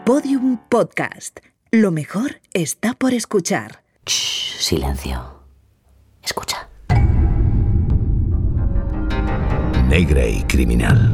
Podium Podcast. Lo mejor está por escuchar. Shh, silencio. Escucha. Negra y criminal.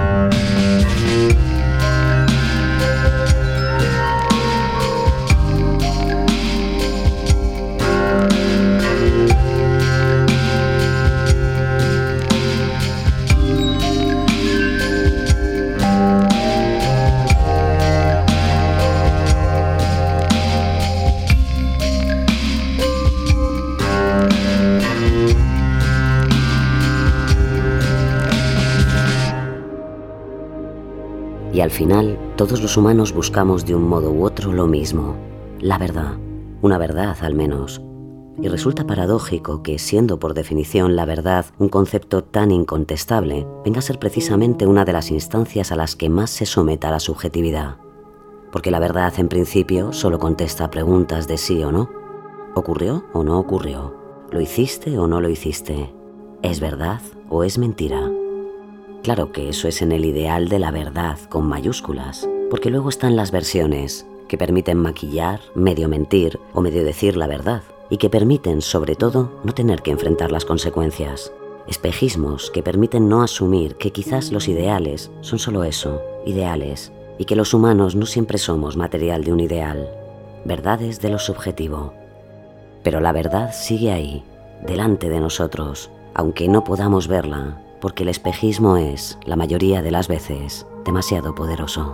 Y al final, todos los humanos buscamos de un modo u otro lo mismo, la verdad, una verdad al menos. Y resulta paradójico que, siendo por definición la verdad un concepto tan incontestable, venga a ser precisamente una de las instancias a las que más se someta la subjetividad. Porque la verdad, en principio, solo contesta preguntas de sí o no. ¿Ocurrió o no ocurrió? ¿Lo hiciste o no lo hiciste? ¿Es verdad o es mentira? Claro que eso es en el ideal de la verdad con mayúsculas, porque luego están las versiones que permiten maquillar, medio mentir o medio decir la verdad, y que permiten, sobre todo, no tener que enfrentar las consecuencias. Espejismos que permiten no asumir que quizás los ideales son solo eso, ideales, y que los humanos no siempre somos material de un ideal, verdades de lo subjetivo. Pero la verdad sigue ahí, delante de nosotros, aunque no podamos verla, porque el espejismo es, la mayoría de las veces, demasiado poderoso.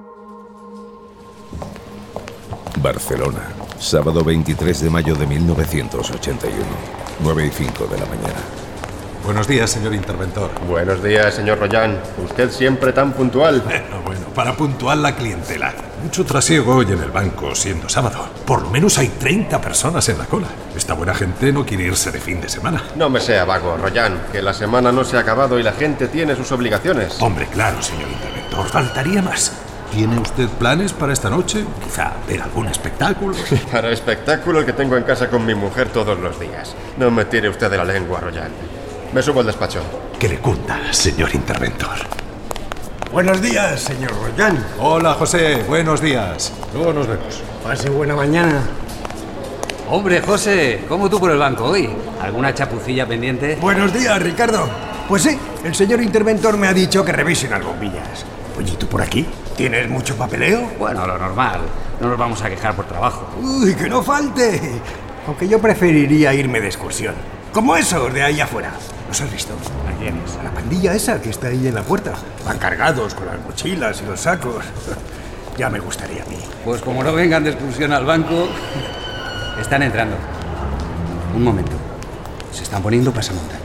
Barcelona, sábado 23 de mayo de 1981, 9:05 de la mañana. Buenos días, señor interventor. Buenos días, señor Royan. Usted siempre tan puntual. Bueno, para puntual la clientela. Mucho trasiego hoy en el banco, siendo sábado. Por lo menos hay 30 personas en la cola. Esta buena gente no quiere irse de fin de semana. No me sea vago, Royan, que la semana no se ha acabado y la gente tiene sus obligaciones. Hombre, claro, señor interventor. Faltaría más. ¿Tiene usted planes para esta noche? Quizá ver algún espectáculo. Para espectáculo el que tengo en casa con mi mujer todos los días. No me tire usted de la lengua, Royan. Me subo al despacho. Que le cunda, señor interventor. Buenos días, señor Royan. Hola, José. Buenos días. Luego nos vemos. Pase buena mañana. Hombre, José, ¿cómo tú por el banco hoy? ¿Alguna chapucilla pendiente? Buenos días, Ricardo. Pues sí, el señor interventor me ha dicho que revisen las bombillas. Oye, ¿y tú por aquí? ¿Tienes mucho papeleo? Bueno, lo normal. No nos vamos a quejar por trabajo. ¡Uy, que no falte! Aunque yo preferiría irme de excursión. Como esos de ahí afuera. ¿Los has visto? ¿A quiénes? A la pandilla esa que está ahí en la puerta. Van cargados con las mochilas y los sacos. Ya me gustaría a mí. Pues como no vengan de excursión al banco, están entrando. Un momento. Se están poniendo pasamontañas.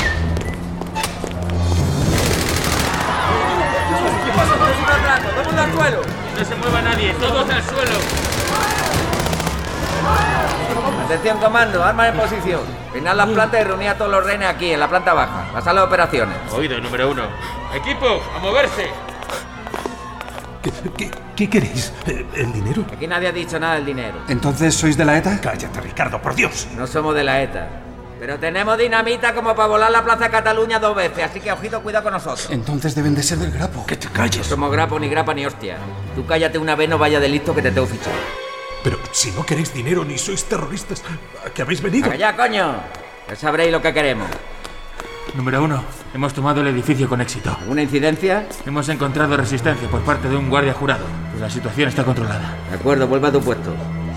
¿Qué pasa? ¡No es un atraco! ¡Todo el mundo al suelo! ¡No se mueva nadie! ¡Todos al suelo! Atención, comando, armas en posición. Peinad las plantas y reunid a todos los rehenes aquí, en la planta baja, la sala de operaciones. Oído, número 1. ¡Equipo, a moverse! ¿Qué queréis? ¿El dinero? Aquí nadie ha dicho nada del dinero. ¿Entonces sois de la ETA? Cállate, Ricardo, por Dios. No somos de la ETA. Pero tenemos dinamita como para volar la Plaza de Cataluña 2 veces, así que ojito, cuidado con nosotros. Entonces deben de ser del Grapo. Que te calles. No somos grapo, ni grapa, ni hostia. Tú cállate una vez, no vaya de listo que te tengo fichado. Pero si no queréis dinero ni sois terroristas, ¿a qué habéis venido? ¡Allá, coño! Ya sabréis lo que queremos. Número 1. Hemos tomado el edificio con éxito. ¿Alguna incidencia? Hemos encontrado resistencia por parte de un guardia jurado, pero la situación está controlada. De acuerdo, vuelve a tu puesto.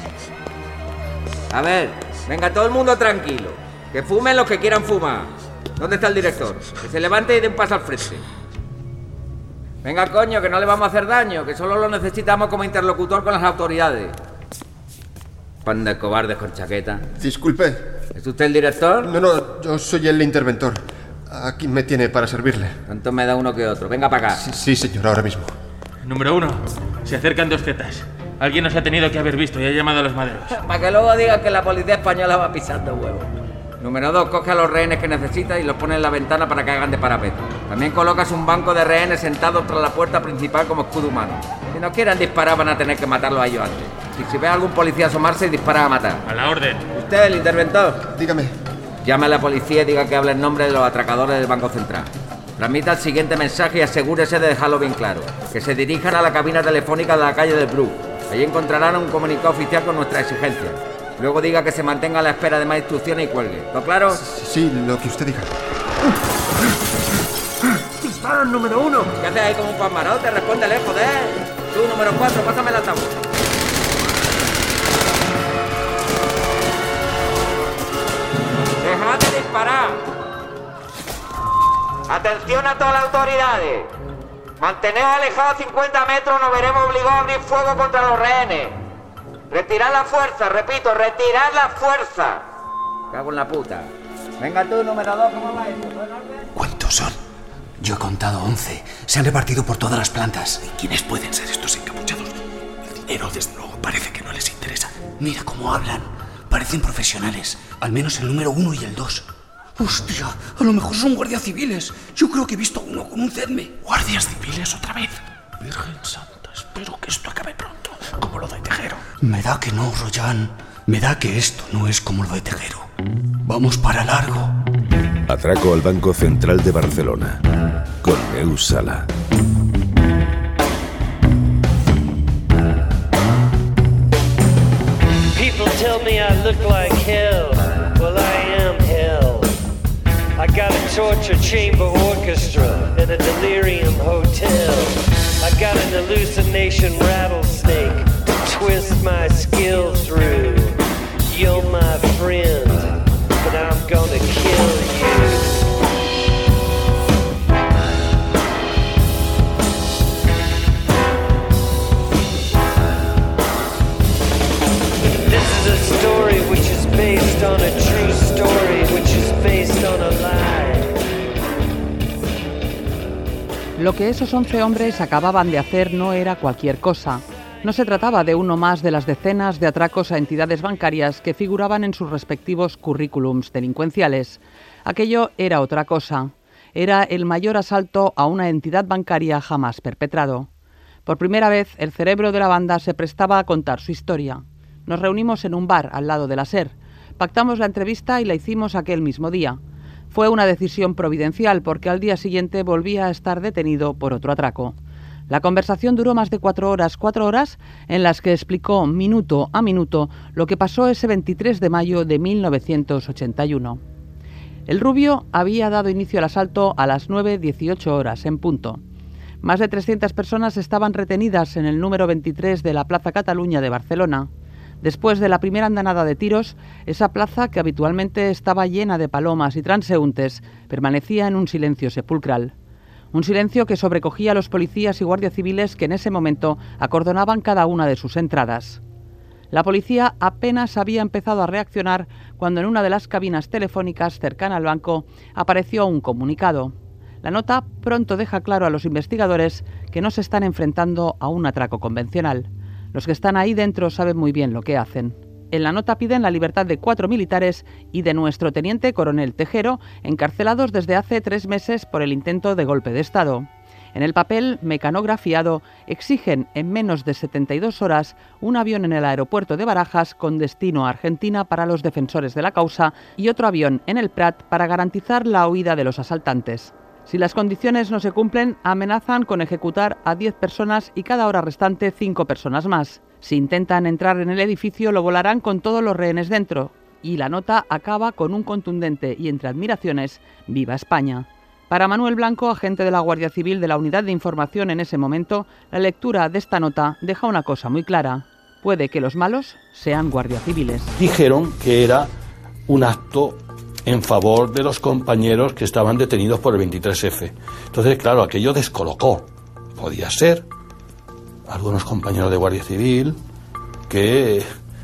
A ver, venga todo el mundo tranquilo. Que fumen los que quieran fumar. ¿Dónde está el director? Que se levante y dé un paso al frente. Venga, coño, que no le vamos a hacer daño, que solo lo necesitamos como interlocutor con las autoridades. Panda de cobardes con chaqueta. Disculpe. ¿Es usted el director? No, yo soy el interventor. Aquí me tiene para servirle. ¿Cuánto me da uno que otro? Venga para acá. Sí, señor, ahora mismo. Número 1. Se acercan 2 zetas. Alguien nos ha tenido que haber visto y ha llamado a los maderos. Para que luego digan que la policía española va pisando huevos. Número 2, coge a los rehenes que necesitas y los pone en la ventana para que hagan de parapeto. También colocas un banco de rehenes sentados tras la puerta principal como escudo humano. Si no quieran disparar van a tener que matarlos a ellos antes. Y si ve a algún policía asomarse, dispara a matar. A la orden. ¿Usted, el interventor? Dígame. Llame a la policía y diga que habla en nombre de los atracadores del Banco Central. Transmita el siguiente mensaje y asegúrese de dejarlo bien claro. Que se dirijan a la cabina telefónica de la calle del Brook. Allí encontrarán un comunicado oficial con nuestra exigencia. Luego diga que se mantenga a la espera de más instrucciones y cuelgue. ¿Todo claro? Sí, lo que usted diga. ¡Disparan, número 1! ¿Qué haces ahí como un pasmarote? Respóndele, joder. Tú, número 4, pásame el altavoz. ¡Dejad de disparar! ¡Atención a todas las autoridades! Manteneos alejados 50 metros, nos veremos obligados a abrir fuego contra los rehenes. ¡Retirad la fuerza! Repito, retirad la fuerza. Cago en la puta. Venga tú, número 2, ¿cómo va esto? ¿Cuántos son? Yo he contado 11. Se han repartido por todas las plantas. ¿Y quiénes pueden ser estos encapuchados? El dinero, desde luego, parece que no les interesa. Mira cómo hablan. Parecen profesionales. Al menos el número 1 y el 2. ¡Hostia! A lo mejor son guardias civiles. Yo creo que he visto a uno con un CEDME. ¿Guardias civiles otra vez? Virgen Santa, espero que esto acabe pronto. Como lo de Tejero. Me da que no, Royan. Me da que esto no es como lo de Tejero. Vamos para largo. Atraco al Banco Central de Barcelona. Con Neus Sala. People tell me I look like hell. Well, I am hell. I got a torture chamber orchestra and a delirium hotel. I got an hallucination rattlesnake to twist my skill through. You're my friend, but I'm gonna kill you. This is a story which is based on a true story which is based on a lie. Lo que esos 11 hombres acababan de hacer no era cualquier cosa. No se trataba de uno más de las decenas de atracos a entidades bancarias que figuraban en sus respectivos currículums delincuenciales. Aquello era otra cosa. Era el mayor asalto a una entidad bancaria jamás perpetrado. Por primera vez, el cerebro de la banda se prestaba a contar su historia. Nos reunimos en un bar al lado de la SER. Pactamos la entrevista y la hicimos aquel mismo día. Fue una decisión providencial porque al día siguiente volvía a estar detenido por otro atraco. La conversación duró más de 4 horas en las que explicó minuto a minuto lo que pasó ese 23 de mayo de 1981. El rubio había dado inicio al asalto a las 9:18 horas en punto. Más de 300 personas estaban retenidas en el número 23 de la Plaza Cataluña de Barcelona. Después de la primera andanada de tiros, esa plaza, que habitualmente estaba llena de palomas y transeúntes, permanecía en un silencio sepulcral. Un silencio que sobrecogía a los policías y guardias civiles que en ese momento acordonaban cada una de sus entradas. La policía apenas había empezado a reaccionar cuando en una de las cabinas telefónicas cercana al banco apareció un comunicado. La nota pronto deja claro a los investigadores que no se están enfrentando a un atraco convencional. Los que están ahí dentro saben muy bien lo que hacen. En la nota piden la libertad de 4 militares y de nuestro teniente coronel Tejero, encarcelados desde hace 3 meses por el intento de golpe de Estado. En el papel mecanografiado exigen en menos de 72 horas un avión en el aeropuerto de Barajas con destino a Argentina para los defensores de la causa y otro avión en el Prat para garantizar la huida de los asaltantes. Si las condiciones no se cumplen, amenazan con ejecutar a 10 personas y cada hora restante 5 personas más. Si intentan entrar en el edificio, lo volarán con todos los rehenes dentro. Y la nota acaba con un contundente y entre admiraciones, ¡Viva España! Para Manuel Blanco, agente de la Guardia Civil de la Unidad de Información en ese momento, la lectura de esta nota deja una cosa muy clara. Puede que los malos sean guardias civiles. Dijeron que era un acto en favor de los compañeros que estaban detenidos por el 23F. Entonces, claro, aquello descolocó. Podía ser algunos compañeros de Guardia Civil que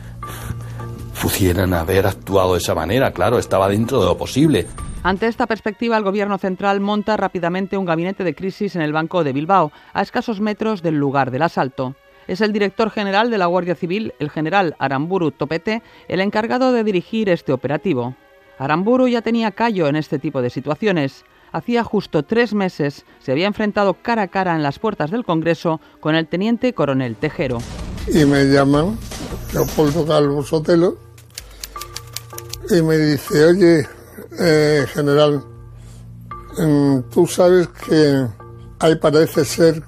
pudieran haber actuado de esa manera. Claro, estaba dentro de lo posible. Ante esta perspectiva, el Gobierno central monta rápidamente un gabinete de crisis en el Banco de Bilbao, a escasos metros del lugar del asalto. Es el director general de la Guardia Civil, el general Aramburu Topete, el encargado de dirigir este operativo. Aramburu ya tenía callo en este tipo de situaciones. Hacía justo 3 meses se había enfrentado cara a cara en las puertas del Congreso con el teniente coronel Tejero. Y me llaman Leopoldo Calvo Sotelo y me dice, oye, general, Tú sabes que hay, parece ser,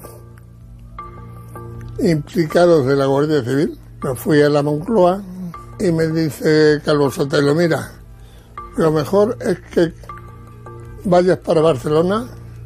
implicados de la Guardia Civil. Me fui a la Moncloa y me dice Calvo Sotelo, mira, lo mejor es que vayas para Barcelona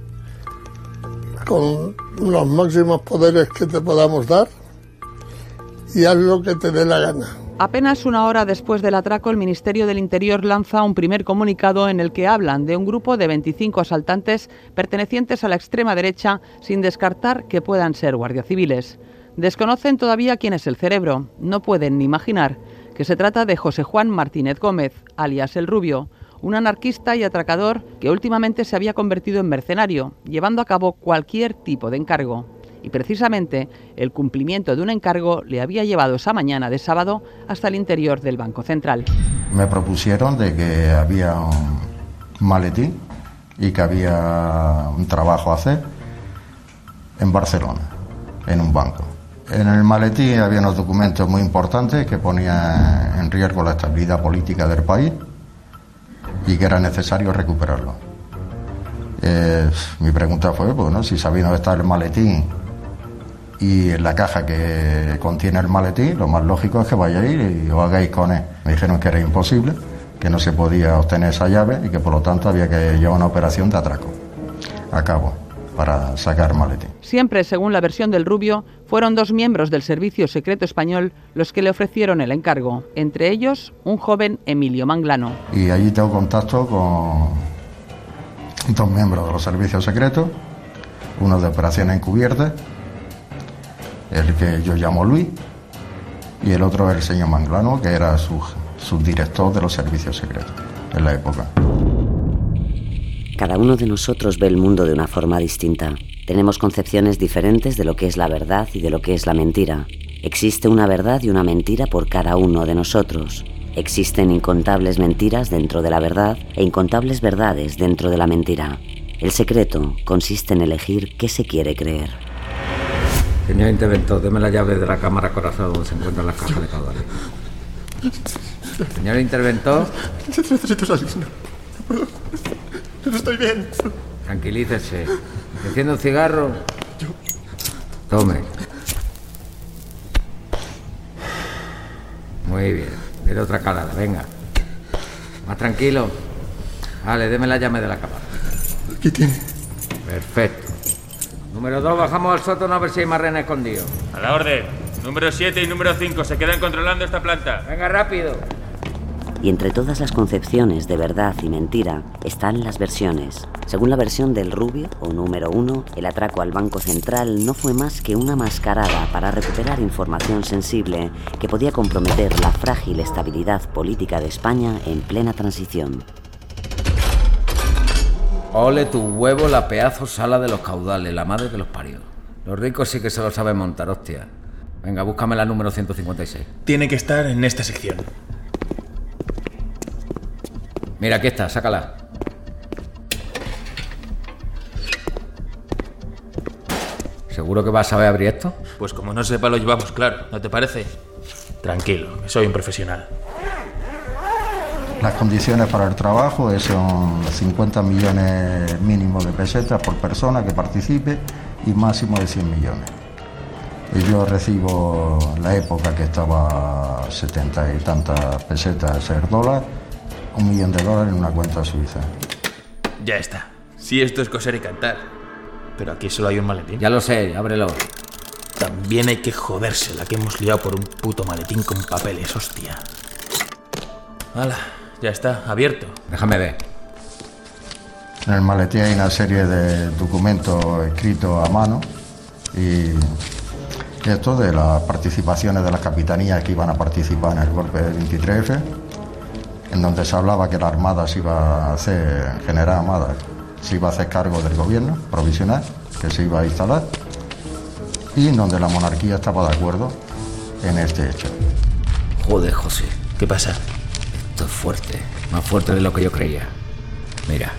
con los máximos poderes que te podamos dar y haz lo que te dé la gana. Apenas una hora después del atraco, el Ministerio del Interior lanza un primer comunicado en el que hablan de un grupo de 25 asaltantes pertenecientes a la extrema derecha, sin descartar que puedan ser guardias civiles. Desconocen todavía quién es el cerebro. No pueden ni imaginar que se trata de José Juan Martínez Gómez, alias El Rubio, un anarquista y atracador que últimamente se había convertido en mercenario, llevando a cabo cualquier tipo de encargo. Y precisamente el cumplimiento de un encargo le había llevado esa mañana de sábado hasta el interior del Banco Central. Me propusieron de que había un maletín y que había un trabajo a hacer en Barcelona, en un banco. En el maletín había unos documentos muy importantes que ponían en riesgo la estabilidad política del país y que era necesario recuperarlo. Mi pregunta fue, bueno, si sabía dónde está el maletín y en la caja que contiene el maletín, lo más lógico es que vayáis y os hagáis con él. Me dijeron que era imposible, que no se podía obtener esa llave y que por lo tanto había que llevar una operación de atraco a cabo para sacar el maletín. Siempre, según la versión del Rubio, fueron 2 miembros del Servicio Secreto Español los que le ofrecieron el encargo, entre ellos un joven Emilio Manglano. Y allí tengo contacto con 2 miembros de los servicios secretos, uno de operaciones encubiertas, el que yo llamo Luis, y el otro es el señor Manglano, que era subdirector de los servicios secretos en la época. Cada uno de nosotros ve el mundo de una forma distinta. Tenemos concepciones diferentes de lo que es la verdad y de lo que es la mentira. Existe una verdad y una mentira por cada uno de nosotros. Existen incontables mentiras dentro de la verdad e incontables verdades dentro de la mentira. El secreto consiste en elegir qué se quiere creer. Señor interventor, deme la llave de la cámara acorazada donde se encuentran las cajas de caudales. Señor interventor. Necesito salir. No estoy bien. Tranquilícese. ¿Enciende un cigarro? Tome. Muy bien. Dele otra calada, venga. Más tranquilo. Vale, deme la llave de la cámara. Aquí tiene. Perfecto. Número 2, bajamos al sótano a ver si hay más rehenes escondidos. A la orden. Número 7 y número 5 se quedan controlando esta planta. Venga, rápido. Y entre todas las concepciones de verdad y mentira están las versiones. Según la versión del Rubio, o número 1, el atraco al Banco Central no fue más que una mascarada para recuperar información sensible que podía comprometer la frágil estabilidad política de España en plena transición. Ole tu huevo la pedazo sala de los caudales, la madre que los parió. Los ricos sí que se lo saben montar, hostia. Venga, búscame la número 156. Tiene que estar en esta sección. Mira, aquí está, sácala. ¿Seguro que vas a saber abrir esto? Pues como no sepa lo llevamos claro, ¿no te parece? Tranquilo, que soy un profesional. Las condiciones para el trabajo son 50 millones mínimo de pesetas por persona que participe y máximo de 100 millones. Y yo recibo, en la época que estaba 70 y tantas pesetas el dólar, $1 millón en una cuenta suiza. Ya está. Si esto es coser y cantar. Pero aquí solo hay un maletín. Ya lo sé, ábrelo. También hay que joderse la que hemos liado por un puto maletín con papeles, hostia. ¡Hala! Ya está, abierto. Déjame ver. En el maletín hay una serie de documentos escritos a mano y esto de las participaciones de las capitanías que iban a participar en el golpe del 23F, en donde se hablaba que la Armada se iba a hacer, General Armada, se iba a hacer cargo del gobierno provisional, que se iba a instalar, y en donde la monarquía estaba de acuerdo en este hecho. Joder, José. ¿Qué pasa? Esto es fuerte, más fuerte de lo que yo creía. Mira.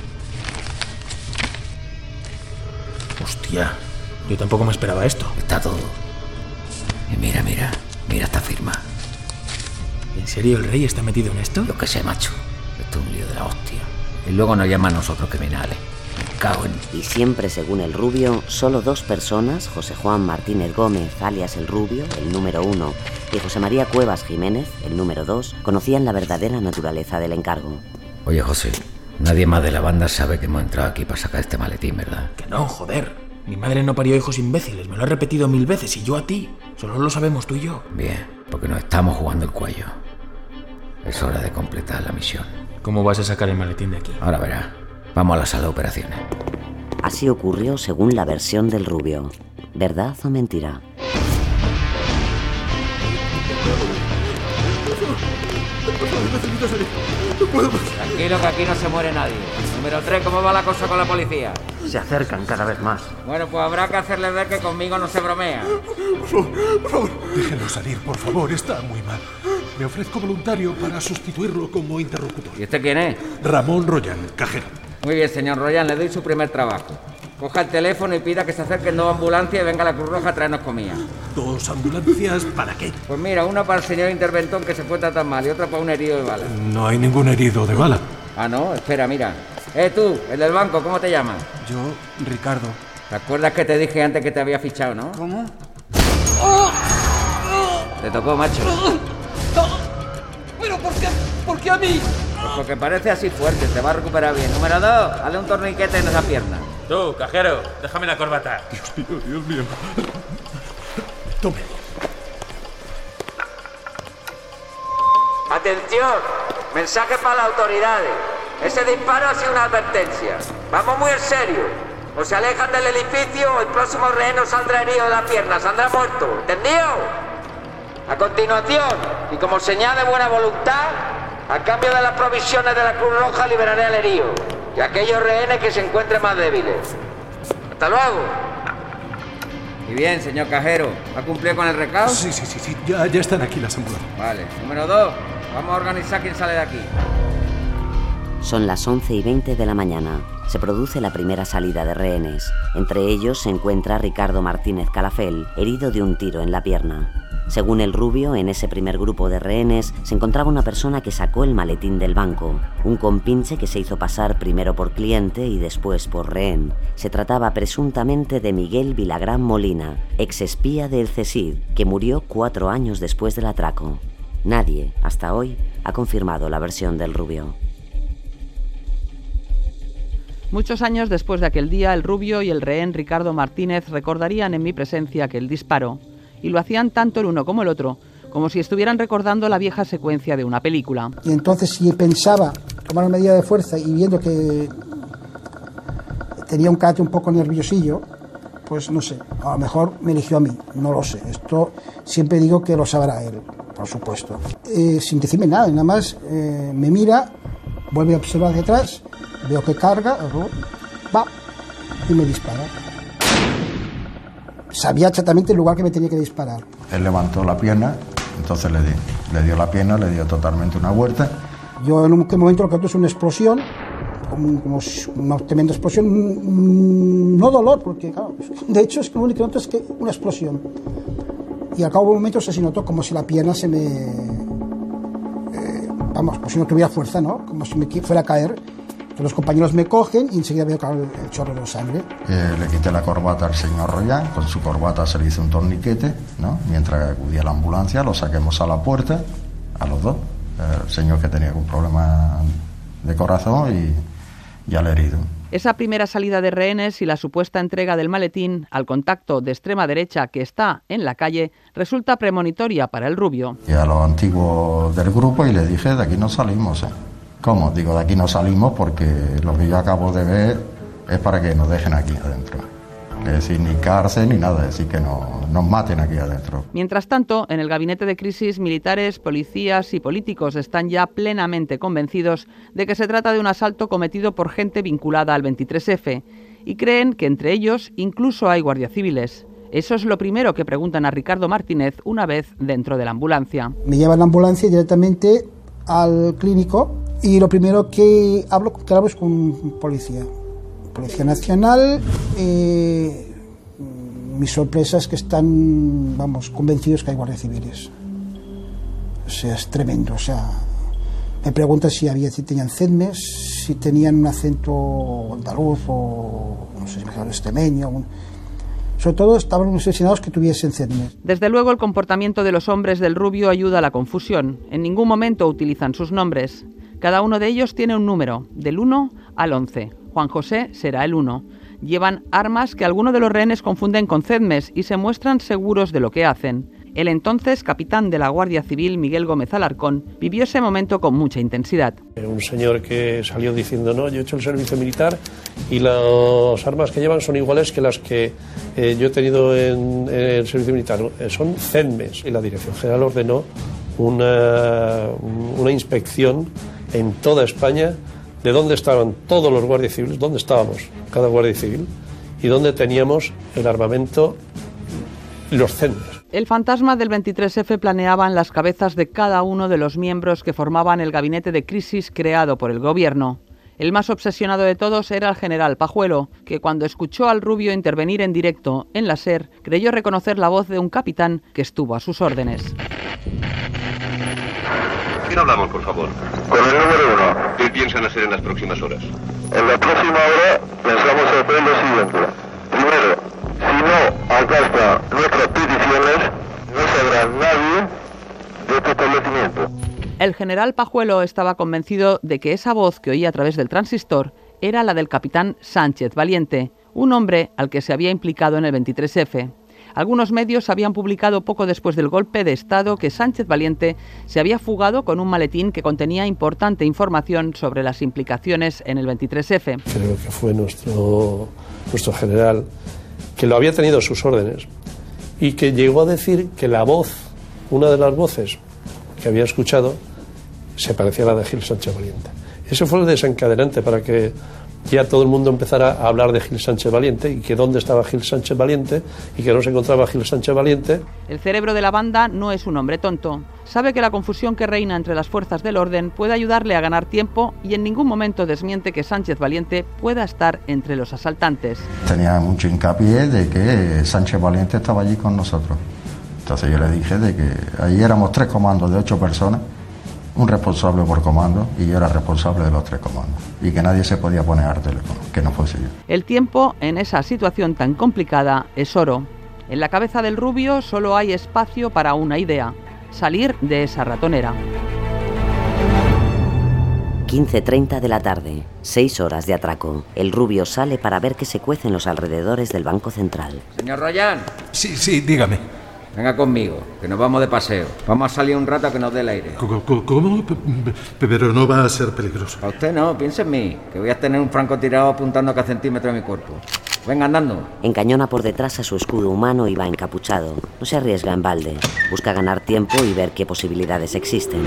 Hostia, yo tampoco me esperaba esto. Está todo. Y mira esta firma. ¿En serio el rey está metido en esto? Yo qué sé, macho. Esto es un lío de la hostia. Y luego nos llaman a nosotros criminales. cago en... Y siempre, según el Rubio, solo 2 personas, José Juan Martínez Gómez, alias el Rubio, el número 1, y José María Cuevas Jiménez, el número 2, conocían la verdadera naturaleza del encargo. Oye, José, nadie más de la banda sabe que hemos entrado aquí para sacar este maletín, ¿verdad? Que no, joder. Mi madre no parió hijos imbéciles, me lo ha repetido 1000 veces, y yo a ti. Solo lo sabemos tú y yo. Bien, porque nos estamos jugando el cuello. Es hora de completar la misión. ¿Cómo vas a sacar el maletín de aquí? Ahora verás. Vamos a la sala de operaciones. Así ocurrió según la versión del Rubio. ¿Verdad o mentira? Tranquilo, que aquí no se muere nadie. Número 3, ¿cómo va la cosa con la policía? Se acercan cada vez más. Bueno, pues habrá que hacerle ver que conmigo no se bromea. Por favor, déjenlo salir, por favor, está muy mal. Me ofrezco voluntario para sustituirlo como interlocutor. ¿Y usted quién es? Ramón Royan, cajero. Muy bien, señor Royan, le doy su primer trabajo. Coja el teléfono y pida que se acerquen 2 ambulancias y venga la Cruz Roja a traernos comida. ¿2 ambulancias para qué? Pues mira, una para el señor interventor que se encuentra tan mal y otra para un herido de bala. No hay ningún herido de bala. Ah, no, espera, mira. Tú, el del banco, ¿cómo te llamas? Yo, Ricardo. ¿Te acuerdas que te dije antes que te había fichado, no? ¿Cómo? Te tocó, macho. ¿Pero por qué a mí? Pues porque parece así fuerte, te va a recuperar bien. Número 2, hazle un torniquete en esa pierna. Tú, cajero, déjame la corbata. Dios mío. Tome. Atención, mensaje para las autoridades. Ese disparo ha sido una advertencia. Vamos muy en serio. O se alejan del edificio o el próximo rehén no saldrá herido de la pierna, saldrá muerto. ¿Entendido? A continuación, y como señal de buena voluntad, a cambio de las provisiones de la Cruz Roja liberaré al herido y a aquellos rehenes que se encuentren más débiles. ¡Hasta luego! Y bien, señor cajero, ¿ha cumplido con el recado? Sí. Ya están aquí las ambulancias. Vale. Número 2, vamos a organizar quién sale de aquí. Son las 11:20 de la mañana. Se produce la primera salida de rehenes. Entre ellos se encuentra Ricardo Martínez Calafel, herido de un tiro en la pierna. Según el Rubio, en ese primer grupo de rehenes se encontraba una persona que sacó el maletín del banco, un compinche que se hizo pasar primero por cliente y después por rehén. Se trataba presuntamente de Miguel Vilagrán Molina, exespía del CSID, que murió 4 años después del atraco. Nadie, hasta hoy, ha confirmado la versión del Rubio. Muchos años después de aquel día, el Rubio y el rehén Ricardo Martínez recordarían en mi presencia aquel disparo, y lo hacían tanto el uno como el otro, como si estuvieran recordando la vieja secuencia de una película. Y entonces, si pensaba tomar una medida de fuerza y viendo que tenía un carácter un poco nerviosillo, pues no sé, a lo mejor me eligió a mí, no lo sé. Esto siempre digo que lo sabrá él, por supuesto. Sin decirme nada, nada más me mira, vuelve a observar detrás, veo que carga, va y me dispara. Sabía exactamente el lugar que me tenía que disparar. Él levantó la pierna, entonces le dio la pierna, le dio totalmente una vuelta. Yo en un momento lo que noto es una explosión, como una tremenda explosión, no dolor, porque claro, de hecho es que lo único que noto es que una explosión. Y al cabo de un momento se notó como si la pierna se me... vamos, como si no tuviera fuerza, ¿no? Como si me fuera a caer. Entonces los compañeros me cogen y enseguida veo el chorro de sangre. Le quité la corbata al señor Royan, con su corbata se le hizo un torniquete, ¿no? Mientras acudía a la ambulancia, lo saquemos a la puerta, a los dos. El señor que tenía un problema de corazón y al herido. Esa primera salida de rehenes y la supuesta entrega del maletín al contacto de extrema derecha que está en la calle resulta premonitoria para el Rubio. Y a los antiguos del grupo y le dije, de aquí no salimos, ¿eh? ¿Cómo? Digo, de aquí no salimos porque lo que yo acabo de ver es para que nos dejen aquí adentro. Es decir, ni cárcel ni nada, es decir, que nos maten aquí adentro. Mientras tanto, en el gabinete de crisis, militares, policías y políticos están ya plenamente convencidos de que se trata de un asalto cometido por gente vinculada al 23F y creen que entre ellos incluso hay guardias civiles. Eso es lo primero que preguntan a Ricardo Martínez una vez dentro de la ambulancia. Me llevan la ambulancia directamente al clínico y lo primero que hablo es con Policía Nacional. Mi sorpresa es que están, vamos, convencidos que hay guardias civiles. O sea, es tremendo. O sea, Me preguntan si tenían cedmes, si tenían un acento andaluz o no sé si mejor extremeño. Sobre todo estaban obsesionados que tuviesen cedmes. Desde luego el comportamiento de los hombres del Rubio ayuda a la confusión. En ningún momento utilizan sus nombres. Cada uno de ellos tiene un número, del 1 al 11. Juan José será el 1. Llevan armas que algunos de los rehenes confunden con cedmes y se muestran seguros de lo que hacen. El entonces capitán de la Guardia Civil, Miguel Gómez Alarcón, vivió ese momento con mucha intensidad. Un señor que salió diciendo, no, yo he hecho el servicio militar y las armas que llevan son iguales que las que yo he tenido en el servicio militar. Son cedmes. Y la Dirección General ordenó una inspección en toda España de dónde estaban todos los guardias civiles, dónde estábamos cada guardia civil y dónde teníamos el armamento y los cedmes. El fantasma del 23F planeaba en las cabezas de cada uno de los miembros que formaban el gabinete de crisis creado por el gobierno. El más obsesionado de todos era el general Pajuelo, que cuando escuchó al Rubio intervenir en directo en la SER, creyó reconocer la voz de un capitán que estuvo a sus órdenes. ¿Quién hablamos, por favor? Con el número 1. ¿Qué piensan hacer en las próximas horas? En la próxima hora pensamos hacer lo siguiente. Primero, si no alcanza nuestras peticiones, no sabrá nadie de este establecimiento. El general Pajuelo estaba convencido de que esa voz que oía a través del transistor era la del capitán Sánchez Valiente, un hombre al que se había implicado en el 23F. Algunos medios habían publicado poco después del golpe de Estado que Sánchez Valiente se había fugado con un maletín que contenía importante información sobre las implicaciones en el 23F. Creo que fue nuestro general que lo había tenido a sus órdenes y que llegó a decir que la voz, una de las voces que había escuchado, se parecía a la de Gil Sánchez Valiente. Ese fue el desencadenante para que ya todo el mundo empezara a hablar de Gil Sánchez Valiente y que dónde estaba Gil Sánchez Valiente y que no se encontraba Gil Sánchez Valiente. El cerebro de la banda no es un hombre tonto. Sabe que la confusión que reina entre las fuerzas del orden puede ayudarle a ganar tiempo y en ningún momento desmiente que Sánchez Valiente pueda estar entre los asaltantes. Tenía mucho hincapié de que Sánchez Valiente estaba allí con nosotros. Entonces yo le dije de que ahí éramos 3 comandos de 8 personas, un responsable por comando, y yo era responsable de los 3 comandos. Y que nadie se podía poner al teléfono, que no fuese yo. El tiempo en esa situación tan complicada es oro. En la cabeza del Rubio solo hay espacio para una idea: salir de esa ratonera. 15:30 de la tarde, 6 horas de atraco. El Rubio sale para ver qué se cuece en los alrededores del Banco Central. Señor Royan. Sí, dígame. Venga conmigo, que nos vamos de paseo. Vamos a salir un rato a que nos dé el aire. ¿Cómo? Pero no va a ser peligroso. Para usted no, piense en mí, que voy a tener un francotirador apuntando a cada centímetro de mi cuerpo. Venga andando. Encañona por detrás a su escudo humano y va encapuchado. No se arriesga en balde. Busca ganar tiempo y ver qué posibilidades existen.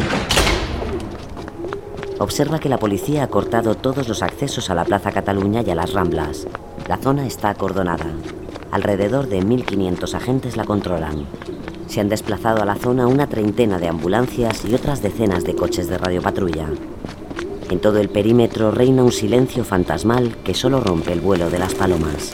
Observa que la policía ha cortado todos los accesos a la Plaza Cataluña y a las Ramblas. La zona está acordonada. Alrededor de 1.500 agentes la controlan. Se han desplazado a la zona una treintena de ambulancias y otras decenas de coches de radiopatrulla. En todo el perímetro reina un silencio fantasmal que solo rompe el vuelo de las palomas.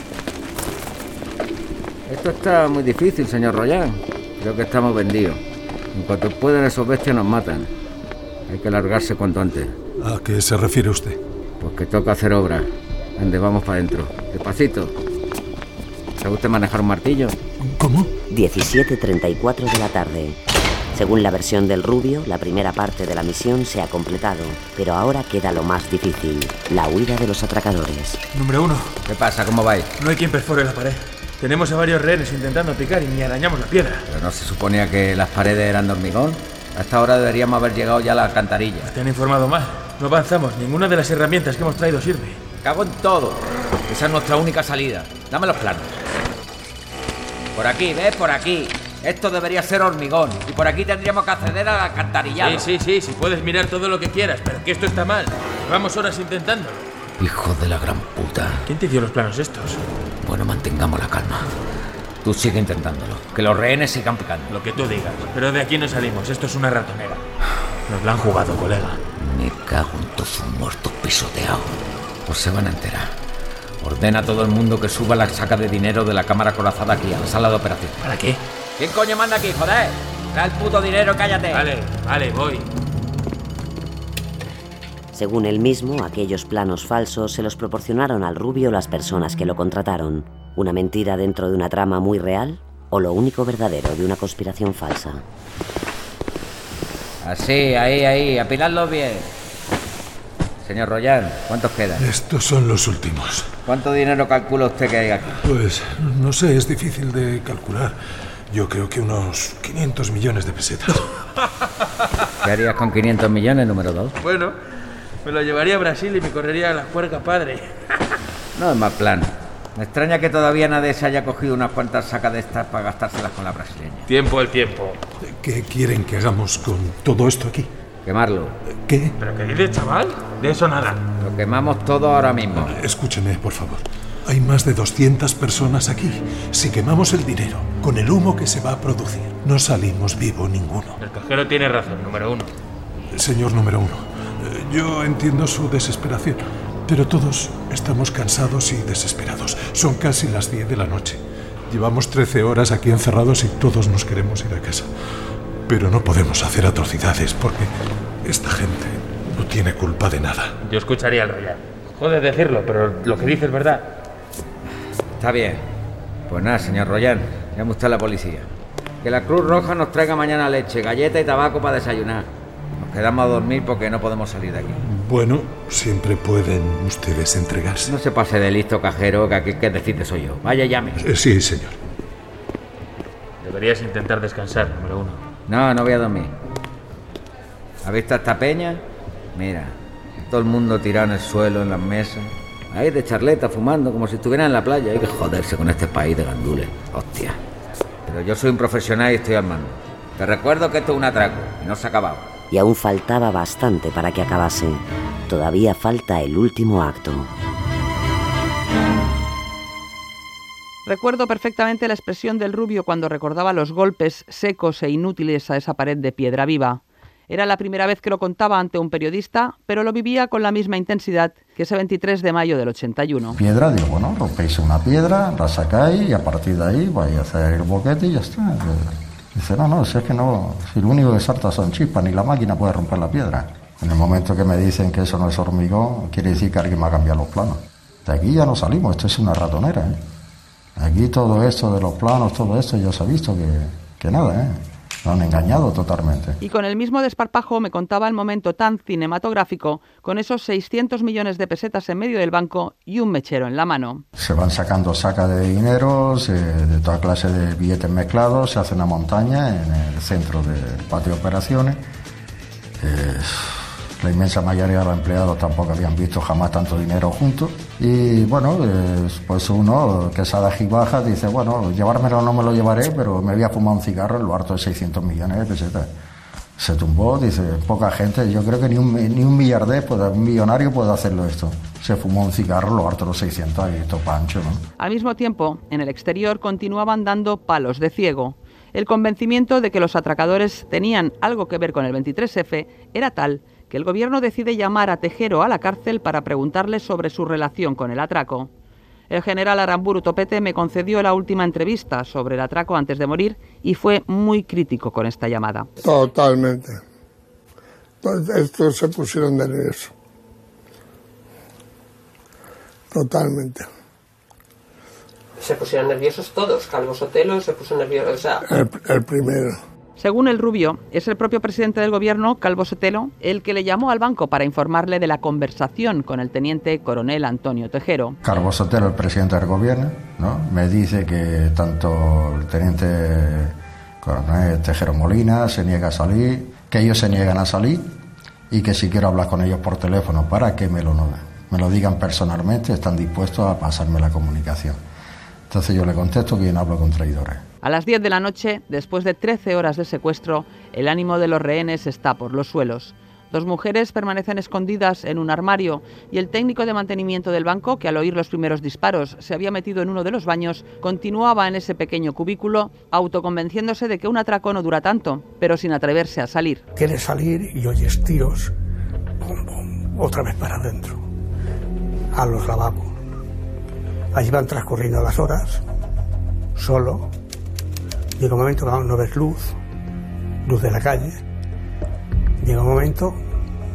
Esto está muy difícil, señor Royan. Creo que estamos vendidos. En cuanto puedan, esos bestias nos matan. Hay que largarse cuanto antes. ¿A qué se refiere usted? Pues que toca hacer obra. Ande, vamos para adentro. Despacito. ¿Sabe usted manejar un martillo? ¿Cómo? 17:34 de la tarde. Según la versión del Rubio, la primera parte de la misión se ha completado, pero ahora queda lo más difícil, la huida de los atracadores. Número 1. ¿Qué pasa? ¿Cómo vais? No hay quien perfore la pared. Tenemos a varios rehenes intentando picar y ni arañamos la piedra. ¿Pero no se suponía que las paredes eran de hormigón? A esta hora deberíamos haber llegado ya a la alcantarilla. Te han informado mal. No avanzamos. Ninguna de las herramientas que hemos traído sirve. Cago en todo. Esa es nuestra única salida. Dame los planos. Por aquí, ¿ves? Por aquí. Esto debería ser hormigón. Y por aquí tendríamos que acceder al alcantarillado. Sí, puedes mirar todo lo que quieras, pero que esto está mal. Llevamos horas intentándolo. Hijo de la gran puta. ¿Quién te dio los planos estos? Bueno, mantengamos la calma. Tú sigue intentándolo. Que los rehenes sigan picando. Lo que tú digas. Pero de aquí no salimos. Esto es una ratonera. Nos la han jugado, colega. Me cago en todos sus muertos pisoteados. Pues se van a enterar. Ordena a todo el mundo que suba la saca de dinero de la cámara corazada aquí, a la sala de operaciones. ¿Para qué? ¿Quién coño manda aquí, joder? Trae el puto dinero, cállate. Vale, voy. Según él mismo, aquellos planos falsos se los proporcionaron al rubio las personas que lo contrataron. ¿Una mentira dentro de una trama muy real o lo único verdadero de una conspiración falsa? Así, ahí, apiladlos bien. Señor Royan, ¿cuántos quedan? Estos son los últimos. ¿Cuánto dinero calcula usted que hay aquí? Pues no sé, es difícil de calcular. Yo creo que unos 500 millones de pesetas. ¿Qué harías con 500 millones, número 2? Bueno, me lo llevaría a Brasil y me correría a la puerca, padre. No es mal plan. Me extraña que todavía nadie se haya cogido unas cuantas sacas de estas para gastárselas con la brasileña. Tiempo el tiempo. ¿Qué quieren que hagamos con todo esto aquí? Quemarlo. ¿Qué? ¿Pero qué dices, chaval? De eso nada. Lo quemamos todo ahora mismo. Escúcheme, por favor. Hay más de 200 personas aquí. Si quemamos el dinero con el humo que se va a producir, no salimos vivo ninguno. El cajero tiene razón, número 1. Señor número 1, yo entiendo su desesperación, pero todos estamos cansados y desesperados. Son casi las 10 de la noche. Llevamos 13 horas aquí encerrados y todos nos queremos ir a casa. Pero no podemos hacer atrocidades porque esta gente no tiene culpa de nada. Yo escucharía al Royal. Joder decirlo, pero lo que dice es verdad. Está bien. Pues nada, señor Royan, llame usted a la policía. Que la Cruz Roja nos traiga mañana leche, galleta y tabaco para desayunar. Nos quedamos a dormir porque no podemos salir de aquí. Bueno, siempre pueden ustedes entregarse. No se pase de listo, cajero, que aquí el que decide soy yo. Vaya, llame. Sí, señor. Deberías intentar descansar, número 1. No voy a dormir. ¿Has visto esta peña? Mira, todo el mundo tirado en el suelo, en las mesas. Ahí de charleta, fumando, como si estuvieran en la playa. Hay que joderse con este país de gandules. Hostia. Pero yo soy un profesional y estoy al mando. Te recuerdo que esto es un atraco y no se ha acabado. Y aún faltaba bastante para que acabase. Todavía falta el último acto. Recuerdo perfectamente la expresión del rubio cuando recordaba los golpes secos e inútiles a esa pared de piedra viva. Era la primera vez que lo contaba ante un periodista, pero lo vivía con la misma intensidad que ese 23 de mayo del 81. Piedra, digo, bueno, rompéis una piedra, la sacáis y a partir de ahí vais a hacer el boquete y ya está. Dice, no, si es que no, si lo único que salta son chispas, ni la máquina puede romper la piedra. En el momento que me dicen que eso no es hormigón, quiere decir que alguien me ha cambiado los planos. De aquí ya no salimos, esto es una ratonera, ¿eh? Aquí todo esto de los planos, todo esto ya se ha visto que nada, ¿eh? Lo han engañado totalmente. Y con el mismo desparpajo me contaba el momento tan cinematográfico, con esos 600 millones de pesetas en medio del banco y un mechero en la mano. Se van sacando sacas de dinero, de toda clase de billetes mezclados, se hace una montaña en el centro del patio de operaciones. La inmensa mayoría de los empleados tampoco habían visto jamás tanto dinero juntos. Y bueno, pues uno que se baja dice, bueno, llevármelo no me lo llevaré, pero me voy a fumar un cigarro en lo harto de 600 millones de pesetas. Se tumbó, dice, poca gente, yo creo que ni un millardés, un millonario puede hacerlo esto. Se fumó un cigarro en lo harto de los 600 y esto pancho, ¿no? Al mismo tiempo, en el exterior continuaban dando palos de ciego. El convencimiento de que los atracadores tenían algo que ver con el 23F era tal que el gobierno decide llamar a Tejero a la cárcel para preguntarle sobre su relación con el atraco. El general Aramburu Topete me concedió la última entrevista sobre el atraco antes de morir y fue muy crítico con esta llamada. Totalmente. Estos se pusieron nerviosos. Totalmente. Se pusieron nerviosos todos. Calvo Sotelo se puso nervioso. O sea... el primero. Según el rubio, es el propio presidente del gobierno, Calvo Sotelo, el que le llamó al banco para informarle de la conversación con el teniente coronel Antonio Tejero. Calvo Sotelo, el presidente del gobierno, ¿no? Me dice que tanto el teniente coronel Tejero Molina se niega a salir, que ellos se niegan a salir y que si quiero hablar con ellos por teléfono para que me lo digan personalmente, están dispuestos a pasarme la comunicación. Entonces yo le contesto que yo no hablo con traidores. A las 10 de la noche, después de 13 horas de secuestro, el ánimo de los rehenes está por los suelos. 2 mujeres permanecen escondidas en un armario y el técnico de mantenimiento del banco, que al oír los primeros disparos se había metido en uno de los baños, continuaba en ese pequeño cubículo, autoconvenciéndose de que un atraco no dura tanto, pero sin atreverse a salir. Quieres salir y oyes tiros, pum, pum, otra vez para adentro, a los lavabos. Allí van transcurriendo las horas, solo. Llega un momento que no ves luz de la calle. Llega un momento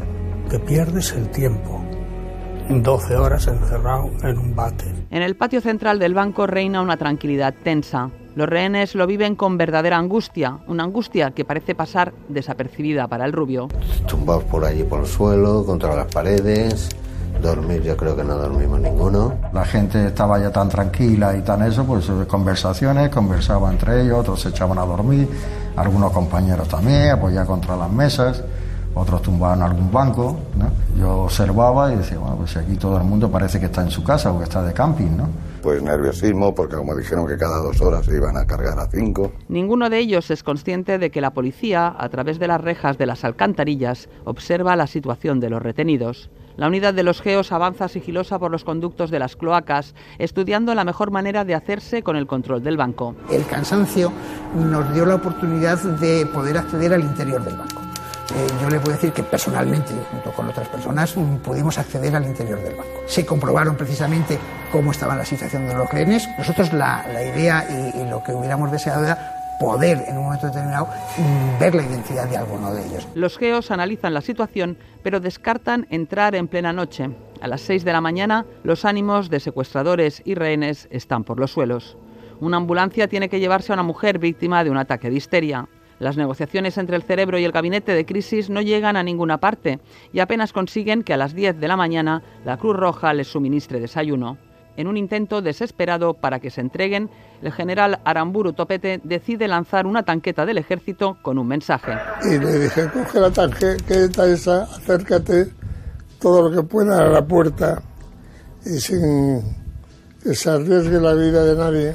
que pierdes el tiempo. 12 horas encerrado en un váter. En el patio central del banco reina una tranquilidad tensa. Los rehenes lo viven con verdadera angustia, una angustia que parece pasar desapercibida para el rubio. Tumbados por allí por el suelo, contra las paredes. Dormir yo creo que no dormimos ninguno. La gente estaba ya tan tranquila y tan eso, pues conversaciones, conversaban entre ellos, otros se echaban a dormir, algunos compañeros también, apoyaban contra las mesas, otros tumbaban algún banco, ¿no? Yo observaba y decía, bueno, pues aquí todo el mundo parece que está en su casa o que está de camping, ¿no? Pues nerviosismo, porque como dijeron que cada 2 horas se iban a cargar a 5. Ninguno de ellos es consciente de que la policía, a través de las rejas de las alcantarillas, observa la situación de los retenidos. La unidad de los GEOs avanza sigilosa por los conductos de las cloacas, estudiando la mejor manera de hacerse con el control del banco. El cansancio nos dio la oportunidad de poder acceder al interior del banco. Yo le puedo decir que personalmente, junto con otras personas, pudimos acceder al interior del banco. Se comprobaron precisamente cómo estaba la situación de los rehenes. Nosotros la idea y lo que hubiéramos deseado era poder, en un momento determinado, ver la identidad de alguno de ellos. Los GEOs analizan la situación, pero descartan entrar en plena noche. A las 6 de la mañana, los ánimos de secuestradores y rehenes están por los suelos. Una ambulancia tiene que llevarse a una mujer víctima de un ataque de histeria. Las negociaciones entre el cerebro y el gabinete de crisis no llegan a ninguna parte y apenas consiguen que a las 10 de la mañana la Cruz Roja les suministre desayuno. En un intento desesperado para que se entreguen, el general Aramburu Topete decide lanzar una tanqueta del ejército con un mensaje. Y le dije, coge la tanqueta esa, acércate todo lo que pueda a la puerta y sin que se arriesgue la vida de nadie,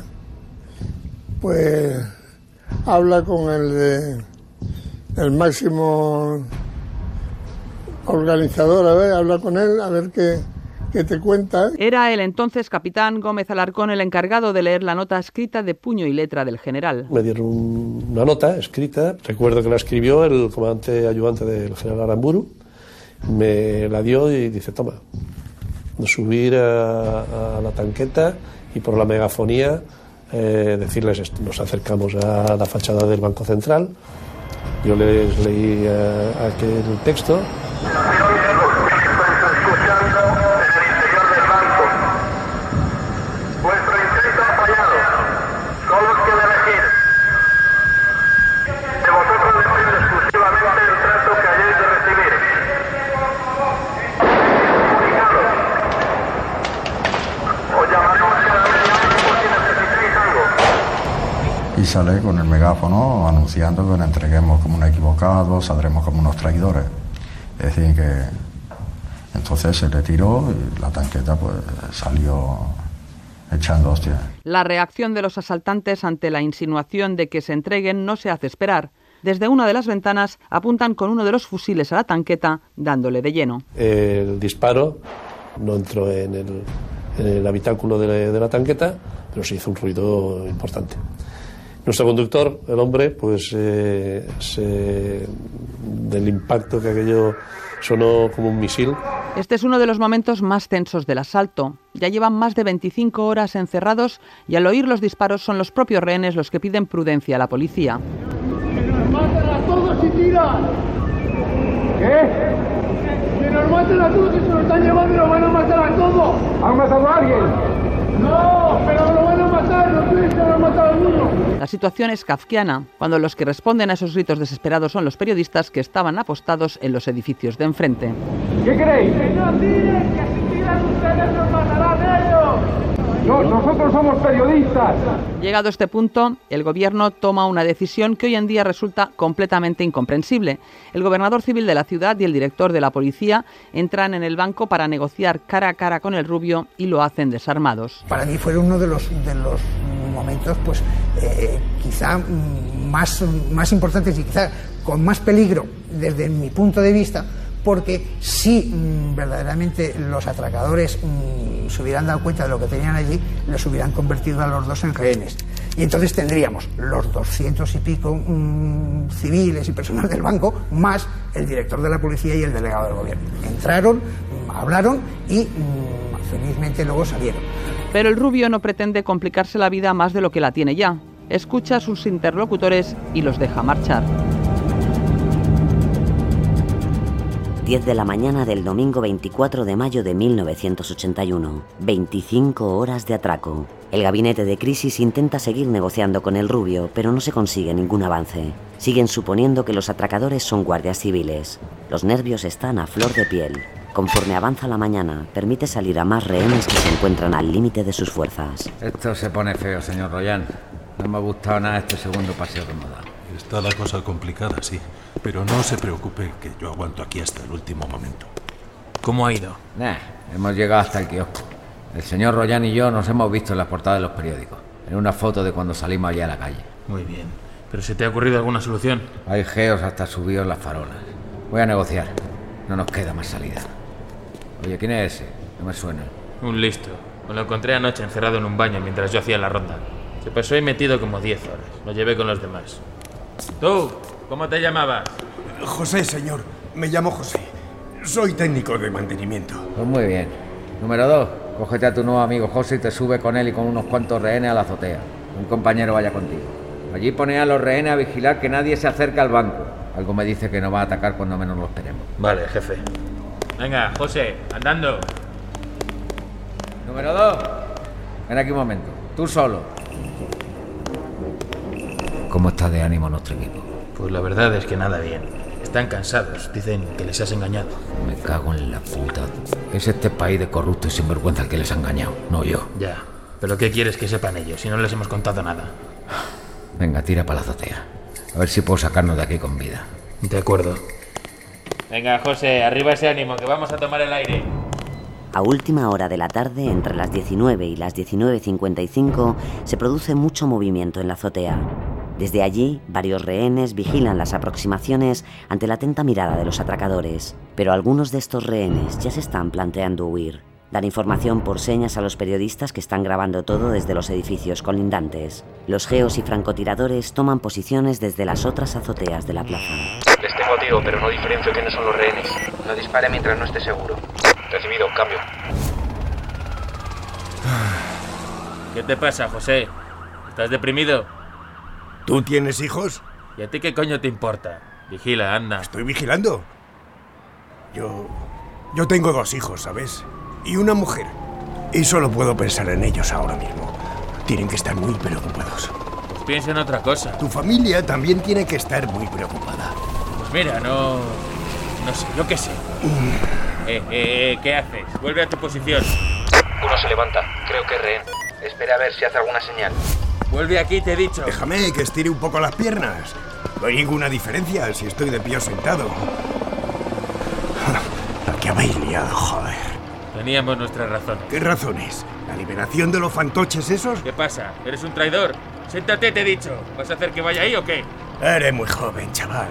pues habla con el máximo organizador, a ver, habla con él, a ver qué te cuenta. Era el entonces capitán Gómez Alarcón el encargado de leer la nota escrita de puño y letra del general. Me dieron una nota escrita, recuerdo que la escribió el comandante ayudante del general Aramburu, me la dio y dice, toma, subir a la tanqueta y por la megafonía decirles esto. Nos acercamos a la fachada del Banco Central, yo les leí aquel texto. Y sale con el megáfono anunciando que nos entreguemos como unos equivocados, saldremos como unos traidores. Es decir, que entonces se le tiró y la tanqueta pues salió echando hostias. La reacción de los asaltantes ante la insinuación de que se entreguen no se hace esperar. Desde una de las ventanas apuntan con uno de los fusiles a la tanqueta, dándole de lleno. El disparo no entró en el habitáculo de la tanqueta, pero se hizo un ruido importante. Nuestro conductor, el hombre, pues del impacto que aquello sonó como un misil. Este es uno de los momentos más tensos del asalto. Ya llevan más de 25 horas encerrados y al oír los disparos son los propios rehenes los que piden prudencia a la policía. ¡Que nos maten a todos y tiran! ¿Qué? ¡Que nos maten a todos y se nos están llevando y nos van a matar a todos! ¿Han matado a alguien? ¡No! ¡Pero lo van a matar! ¡No crees que han matado a uno! La situación es kafkiana, cuando los que responden a esos gritos desesperados son los periodistas que estaban apostados en los edificios de enfrente. ¿Qué creéis? ¡Que no tiren! ¡Que si tiran ustedes nos matarán ellos! No, nosotros somos periodistas. Llegado a este punto, el gobierno toma una decisión que hoy en día resulta completamente incomprensible. El gobernador civil de la ciudad y el director de la policía entran en el banco para negociar cara a cara con el rubio y lo hacen desarmados. Para mí fue uno de los momentos, pues quizá más importantes y quizá con más peligro desde mi punto de vista, porque si verdaderamente los atracadores se hubieran dado cuenta de lo que tenían allí, los hubieran convertido a los dos en rehenes. Y entonces tendríamos los 200 y pico civiles y personas del banco, más el director de la policía y el delegado del gobierno. Entraron, hablaron y felizmente luego salieron. Pero el rubio no pretende complicarse la vida más de lo que la tiene ya. Escucha a sus interlocutores y los deja marchar. 10 de la mañana del domingo 24 de mayo de 1981. 25 horas de atraco. El gabinete de crisis intenta seguir negociando con el rubio, pero no se consigue ningún avance. Siguen suponiendo que los atracadores son guardias civiles. Los nervios están a flor de piel. Conforme avanza la mañana, permite salir a más rehenes que se encuentran al límite de sus fuerzas. Esto se pone feo, señor Royan. No me ha gustado nada este segundo paseo que hemos dado. Está la cosa complicada, sí. Pero no se preocupe, que yo aguanto aquí hasta el último momento. ¿Cómo ha ido? Hemos llegado hasta el kiosco. El señor Royan y yo nos hemos visto en las portadas de los periódicos, en una foto de cuando salimos allá a la calle. Muy bien. ¿Pero se te ha ocurrido alguna solución? Hay geos hasta subidos en las farolas. Voy a negociar. No nos queda más salida. Oye, ¿quién es ese? No me suena. Un listo. Me lo encontré anoche encerrado en un baño mientras yo hacía la ronda. Se pasó ahí metido como 10 horas. Lo llevé con los demás. ¿Tú? ¿Cómo te llamabas? José, señor. Me llamo José. Soy técnico de mantenimiento. Pues muy bien. Número 2. Cógete a tu nuevo amigo José y te sube con él y con unos cuantos rehenes a la azotea. Un compañero vaya contigo. Allí pone a los rehenes a vigilar que nadie se acerque al banco. Algo me dice que nos va a atacar cuando menos lo esperemos. Vale, jefe. Venga, José, andando. Número 2. Ven aquí un momento. Tú solo. ¿Cómo está de ánimo nuestro equipo? Pues la verdad es que nada bien. Están cansados. Dicen que les has engañado. Me cago en la puta. Es este país de corrupto y sinvergüenza el que les ha engañado, no yo. Ya. ¿Pero qué quieres que sepan ellos si no les hemos contado nada? Venga, tira para la azotea. A ver si puedo sacarnos de aquí con vida. De acuerdo. Venga, José, arriba ese ánimo, que vamos a tomar el aire. A última hora de la tarde, entre las 19 y las 19:55, se produce mucho movimiento en la azotea. Desde allí, varios rehenes vigilan las aproximaciones ante la atenta mirada de los atracadores. Pero algunos de estos rehenes ya se están planteando huir. Dan información por señas a los periodistas que están grabando todo desde los edificios colindantes. Los geos y francotiradores toman posiciones desde las otras azoteas de la plaza. Les tengo a tiro, pero no diferencio quiénes son los rehenes. No dispare mientras no esté seguro. Recibido, cambio. ¿Qué te pasa, José? ¿Estás deprimido? ¿Tú tienes hijos? ¿Y a ti qué coño te importa? Vigila, anda. ¿Estoy vigilando? Yo tengo 2 hijos, ¿sabes? Y una mujer. Y solo puedo pensar en ellos ahora mismo. Tienen que estar muy preocupados. Pues piensa en otra cosa. Tu familia también tiene que estar muy preocupada. Pues mira, no sé, yo qué sé. ¿Qué haces? Vuelve a tu posición. Uno se levanta, creo que es rehén. Espera a ver si hace alguna señal. Vuelve aquí, te he dicho. Déjame que estire un poco las piernas. No hay ninguna diferencia si estoy de pie o sentado. Lo que habéis liado, joder. Teníamos nuestras razones. ¿Qué razones? ¿La liberación de los fantoches esos? ¿Qué pasa? ¿Eres un traidor? Siéntate, te he dicho. ¿Vas a hacer que vaya ahí o qué? Eres muy joven, chaval.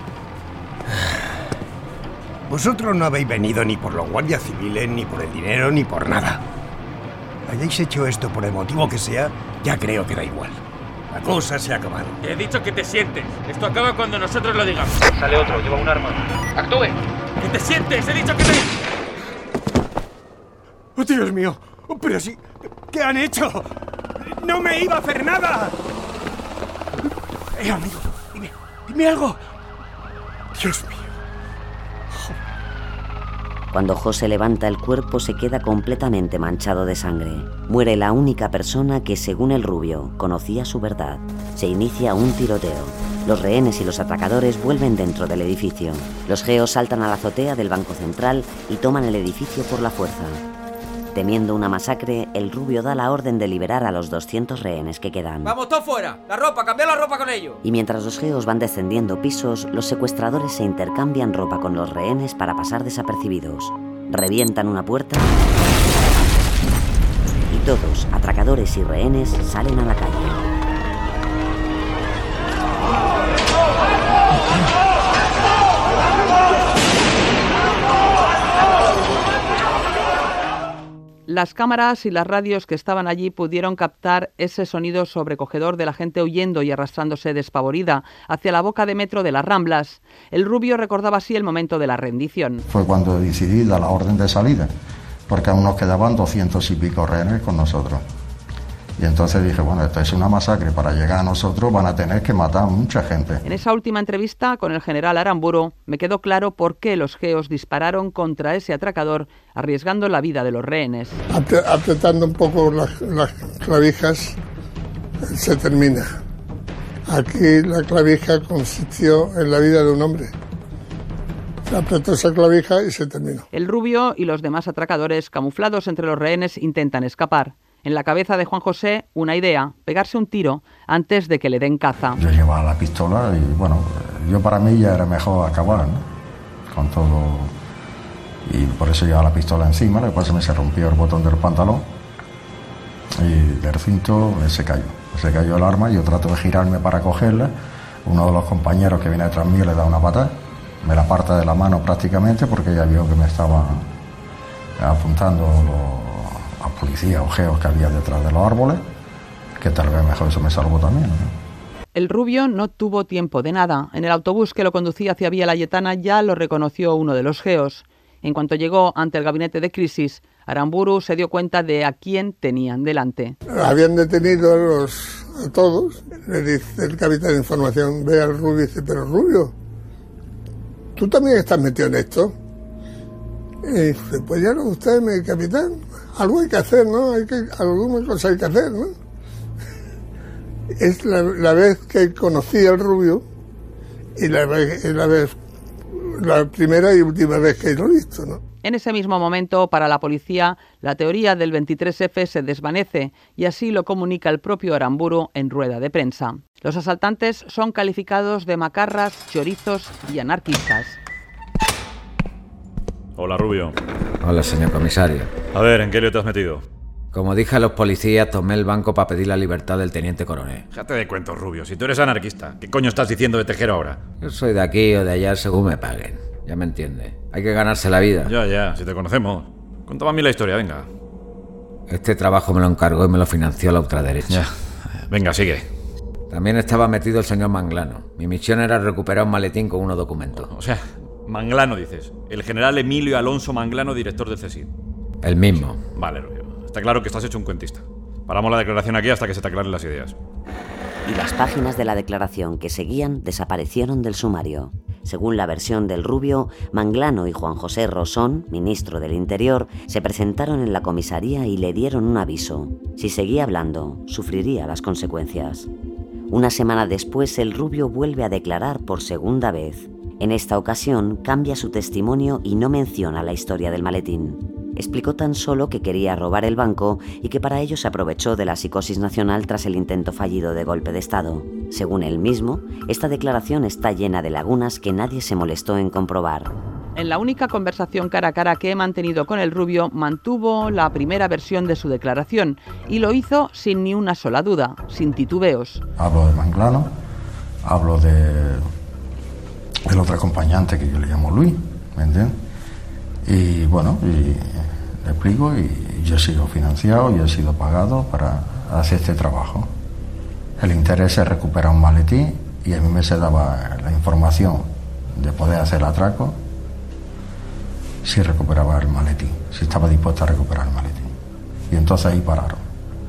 Vosotros no habéis venido ni por los guardias civiles, ni por el dinero, ni por nada. Hayáis hecho esto por el motivo que sea, ya creo que da igual. La cosa se ha acabado. Te he dicho que te sientes. Esto acaba cuando nosotros lo digamos. Sale otro, lleva un arma. ¡Actúe! ¡Que te sientes! ¡He dicho que te... ¡Oh, Dios mío! ¡Pero sí! ¿Qué han hecho? ¡No me iba a hacer nada! Amigo, dime algo. Dios mío. Cuando José levanta el cuerpo, se queda completamente manchado de sangre. Muere la única persona que, según el rubio, conocía su verdad. Se inicia un tiroteo. Los rehenes y los atracadores vuelven dentro del edificio. Los geos saltan a la azotea del Banco Central y toman el edificio por la fuerza. Temiendo una masacre, el rubio da la orden de liberar a los 200 rehenes que quedan. ¡Vamos todos fuera! ¡La ropa! ¡Cambiad la ropa con ellos! Y mientras los geos van descendiendo pisos, los secuestradores se intercambian ropa con los rehenes para pasar desapercibidos. Revientan una puerta y todos, atracadores y rehenes, salen a la calle. Las cámaras y las radios que estaban allí pudieron captar ese sonido sobrecogedor de la gente huyendo y arrastrándose despavorida hacia la boca de metro de las Ramblas. El rubio recordaba así el momento de la rendición. Fue cuando decidí dar la orden de salida, porque aún nos quedaban 200 y pico rehenes con nosotros. Y entonces dije, bueno, esto es una masacre, para llegar a nosotros van a tener que matar a mucha gente. En esa última entrevista con el general Aramburu me quedó claro por qué los geos dispararon contra ese atracador, arriesgando la vida de los rehenes. Apretando un poco las clavijas se termina. Aquí la clavija consistió en la vida de un hombre. Se apretó esa clavija y se terminó. El rubio y los demás atracadores, camuflados entre los rehenes, intentan escapar. En la cabeza de Juan José, una idea, pegarse un tiro antes de que le den caza. Yo llevaba la pistola y, bueno, yo para mí ya era mejor acabar, ¿no? Con todo. Y por eso llevaba la pistola encima, lo que pasa es que se rompió el botón del pantalón y del cinto se cayó. Se cayó el arma y yo trato de girarme para cogerla. Uno de los compañeros que viene detrás mío le da una patada, me la aparta de la mano prácticamente porque ya vio que me estaban apuntando los policías o geos que había detrás de los árboles, que tal vez mejor eso me salvó también, ¿no? El rubio no tuvo tiempo de nada. En el autobús que lo conducía hacia Vía Layetana ya lo reconoció uno de los geos. En cuanto llegó ante el gabinete de crisis, Aramburu se dio cuenta de a quién tenían delante. Habían detenido a todos. Le dice el capitán de información, ve al Rubio y dice, pero Rubio, ¿tú también estás metido en esto? Y dice, pues ya no, usted, mi capitán, algo hay que hacer, ¿no? Alguna cosa hay que hacer, ¿no? Es la vez que conocí al Rubio y la primera y última vez que lo he visto, ¿no? En ese mismo momento, para la policía, la teoría del 23F se desvanece y así lo comunica el propio Aramburu en rueda de prensa. Los asaltantes son calificados de macarras, chorizos y anarquistas. Hola, Rubio. Hola, señor comisario. A ver, ¿en qué lío te has metido? Como dije a los policías, tomé el banco para pedir la libertad del teniente coronel. Déjate de cuentos, Rubio. Si tú eres anarquista, ¿qué coño estás diciendo de Tejero ahora? Yo soy de aquí o de allá según me paguen. Ya me entiende. Hay que ganarse la vida. Ya, si te conocemos. Cuéntame a mí la historia, venga. Este trabajo me lo encargó y me lo financió la ultraderecha. Ya. Venga, sigue. También estaba metido el señor Manglano. Mi misión era recuperar un maletín con unos documentos. O sea, Manglano dices. El general Emilio Alonso Manglano, director del CSIC. El mismo. Vale, Rubio. Está claro que estás hecho un cuentista. Paramos la declaración aquí hasta que se te aclaren las ideas. Y las páginas de la declaración que seguían desaparecieron del sumario. Según la versión del Rubio, Manglano y Juan José Rosón, ministro del Interior, se presentaron en la comisaría y le dieron un aviso. Si seguía hablando, sufriría las consecuencias. Una semana después, el Rubio vuelve a declarar por segunda vez. En esta ocasión, cambia su testimonio y no menciona la historia del maletín. Explicó tan solo que quería robar el banco y que para ello se aprovechó de la psicosis nacional tras el intento fallido de golpe de Estado. Según él mismo, esta declaración está llena de lagunas que nadie se molestó en comprobar. En la única conversación cara a cara que he mantenido con el Rubio, mantuvo la primera versión de su declaración y lo hizo sin ni una sola duda, sin titubeos. Hablo de Manglano, hablo del otro acompañante que yo le llamo Luis, ¿me entiendes? Y bueno, y le explico, y yo he sido financiado, yo he sido pagado para hacer este trabajo. El interés es recuperar un maletín y a mí me se daba la información de poder hacer el atraco si recuperaba el maletín, si estaba dispuesto a recuperar el maletín. Y entonces ahí pararon.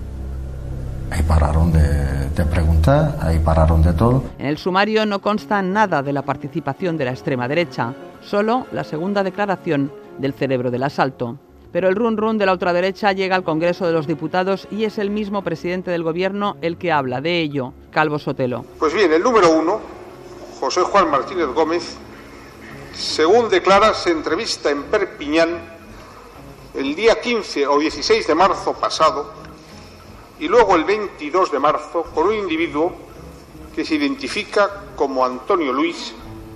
Ahí pararon de preguntar, ahí pararon de todo. En el sumario no consta nada de la participación de la extrema derecha, solo la segunda declaración del cerebro del asalto. Pero el run-run de la ultraderecha llega al Congreso de los Diputados y es el mismo presidente del Gobierno el que habla de ello, Calvo Sotelo. Pues bien, el número 1, José Juan Martínez Gómez, según declara, se entrevista en Perpiñán el día 15 o 16 de marzo pasado y luego el 22 de marzo con un individuo que se identifica como Antonio Luis,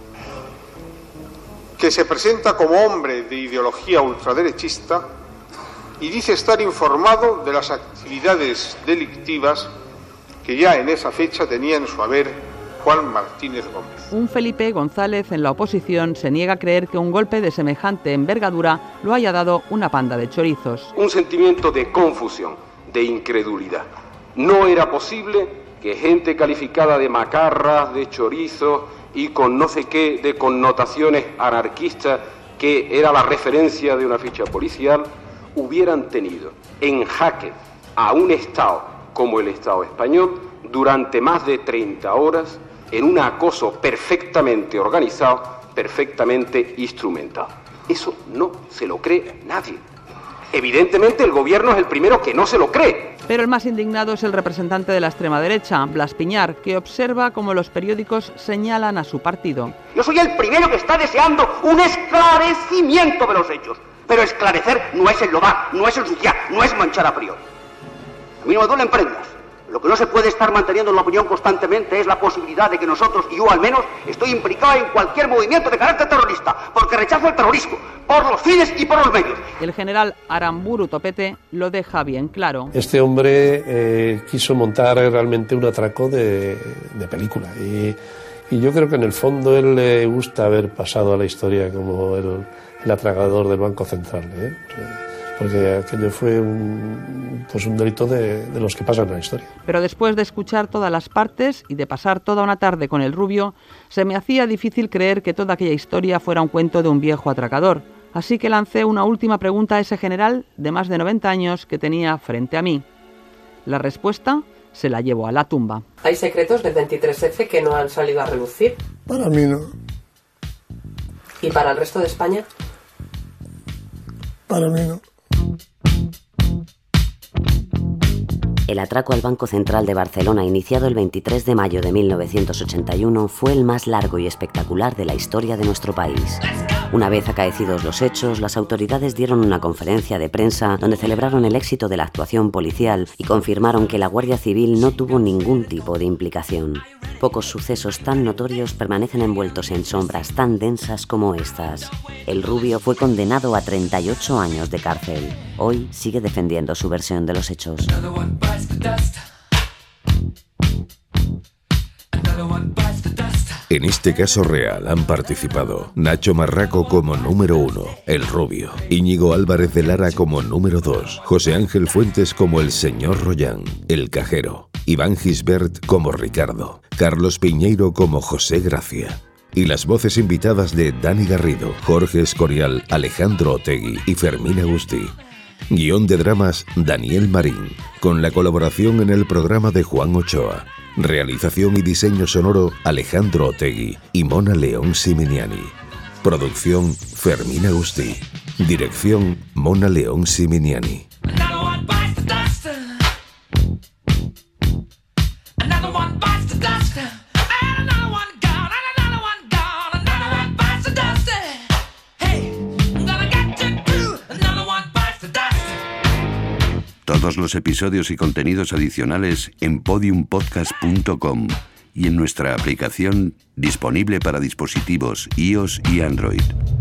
que se presenta como hombre de ideología ultraderechista y dice estar informado de las actividades delictivas que ya en esa fecha tenía en su haber Juan Martínez Gómez. Un Felipe González en la oposición se niega a creer que un golpe de semejante envergadura lo haya dado una panda de chorizos. Un sentimiento de confusión, de incredulidad. No era posible que gente calificada de macarras, de chorizos y con no sé qué de connotaciones anarquistas, que era la referencia de una ficha policial, hubieran tenido en jaque a un Estado como el Estado español durante más de 30 horas en un acoso perfectamente organizado, perfectamente instrumentado. Eso no se lo cree nadie. Evidentemente el gobierno es el primero que no se lo cree. Pero el más indignado es el representante de la extrema derecha, Blas Piñar, que observa cómo los periódicos señalan a su partido. Yo soy el primero que está deseando un esclarecimiento de los hechos. Pero esclarecer no es enlodar, no es ensuciar, no es manchar a priori. A mí no me duelen prendas. Lo que no se puede estar manteniendo en la opinión constantemente es la posibilidad de que nosotros, y yo al menos, estoy implicado en cualquier movimiento de carácter terrorista, porque rechazo el terrorismo, por los fines y por los medios. El general Aramburu Topete lo deja bien claro. Este hombre quiso montar realmente un atraco de película y yo creo que en el fondo él le gusta haber pasado a la historia como el atracador del Banco Central, porque aquello fue un delito de los que pasan a la historia. Pero después de escuchar todas las partes y de pasar toda una tarde con el rubio, se me hacía difícil creer que toda aquella historia fuera un cuento de un viejo atracador. Así que lancé una última pregunta a ese general de más de 90 años que tenía frente a mí. La respuesta se la llevo a la tumba. ¿Hay secretos del 23F que no han salido a relucir? Para mí no. ¿Y para el resto de España? Para mí no. El atraco al Banco Central de Barcelona, iniciado el 23 de mayo de 1981, fue el más largo y espectacular de la historia de nuestro país. Una vez acaecidos los hechos, las autoridades dieron una conferencia de prensa donde celebraron el éxito de la actuación policial y confirmaron que la Guardia Civil no tuvo ningún tipo de implicación. Pocos sucesos tan notorios permanecen envueltos en sombras tan densas como estas. El rubio fue condenado a 38 años de cárcel. Hoy sigue defendiendo su versión de los hechos. En este caso real han participado Nacho Marraco como número 1, el rubio, Íñigo Álvarez de Lara como número 2, José Ángel Fuentes como el señor Rollán, el cajero, Iván Gisbert como Ricardo, Carlos Piñeiro como José Gracia. Y las voces invitadas de Dani Garrido, Jorge Escorial, Alejandro Otegui y Fermín Agustí. Guión de dramas Daniel Marín, con la colaboración en el programa de Juan Ochoa. Realización y diseño sonoro Alejandro Otegui y Mona León Siminiani. Producción Fermín Agustí. Dirección Mona León Siminiani. Todos los episodios y contenidos adicionales en podiumpodcast.com y en nuestra aplicación disponible para dispositivos iOS y Android.